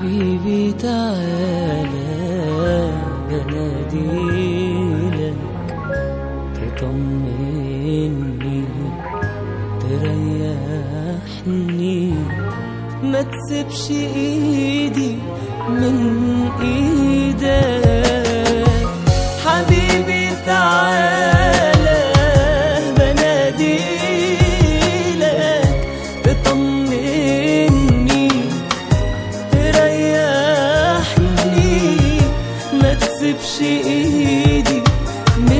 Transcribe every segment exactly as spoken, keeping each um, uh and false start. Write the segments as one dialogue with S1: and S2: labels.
S1: حبيبي تعالى بناديلك تطمني تريحني، ما تسيبش ايدي من ايدك. حبيبي تعالى بناديلك تطمني تريحني، ما تسيبش ايدي من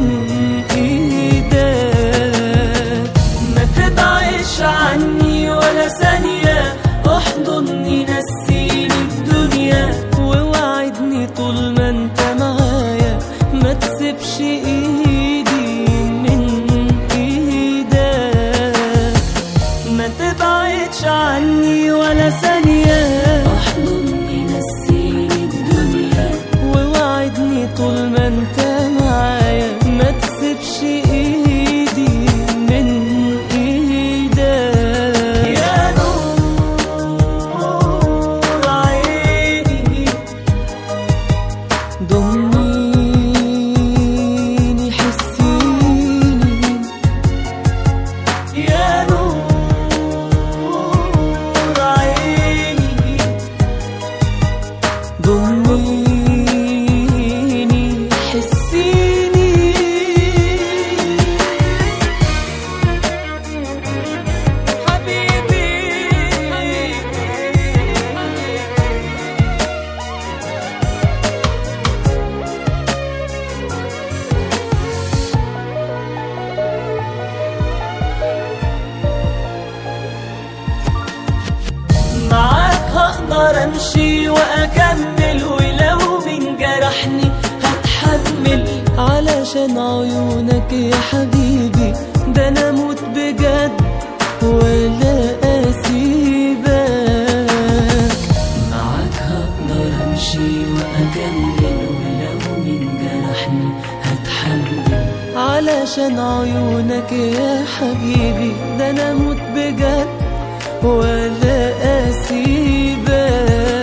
S1: ايدك. ما تبعدش عني ولا ثانية، احضني نسيني الدنيا ووعدني طول ما انت معايا، ما تسيبش ايدي من ايدك. ما تبعدش عني ولا ثانية،
S2: احضني نسيني الدنيا
S1: ووعدني طول ما انت معايا، ما تسيبش ايدي من ايدك. يا نور عيني ضميني حسيني، يا نور عيني ضميني حسيني. حبيبي معاك هقدر امشي واكمل، ولو من جرحني هتحمل، علشان عيونك يا حبيبي ده انا اموت بجد ولا اسيبك.
S2: معاك هقدر امشي واكمل، ولو من جرحني هتحمل،
S1: علشان عيونك يا حبيبي ده انا اموت بجد ولا اسيبك.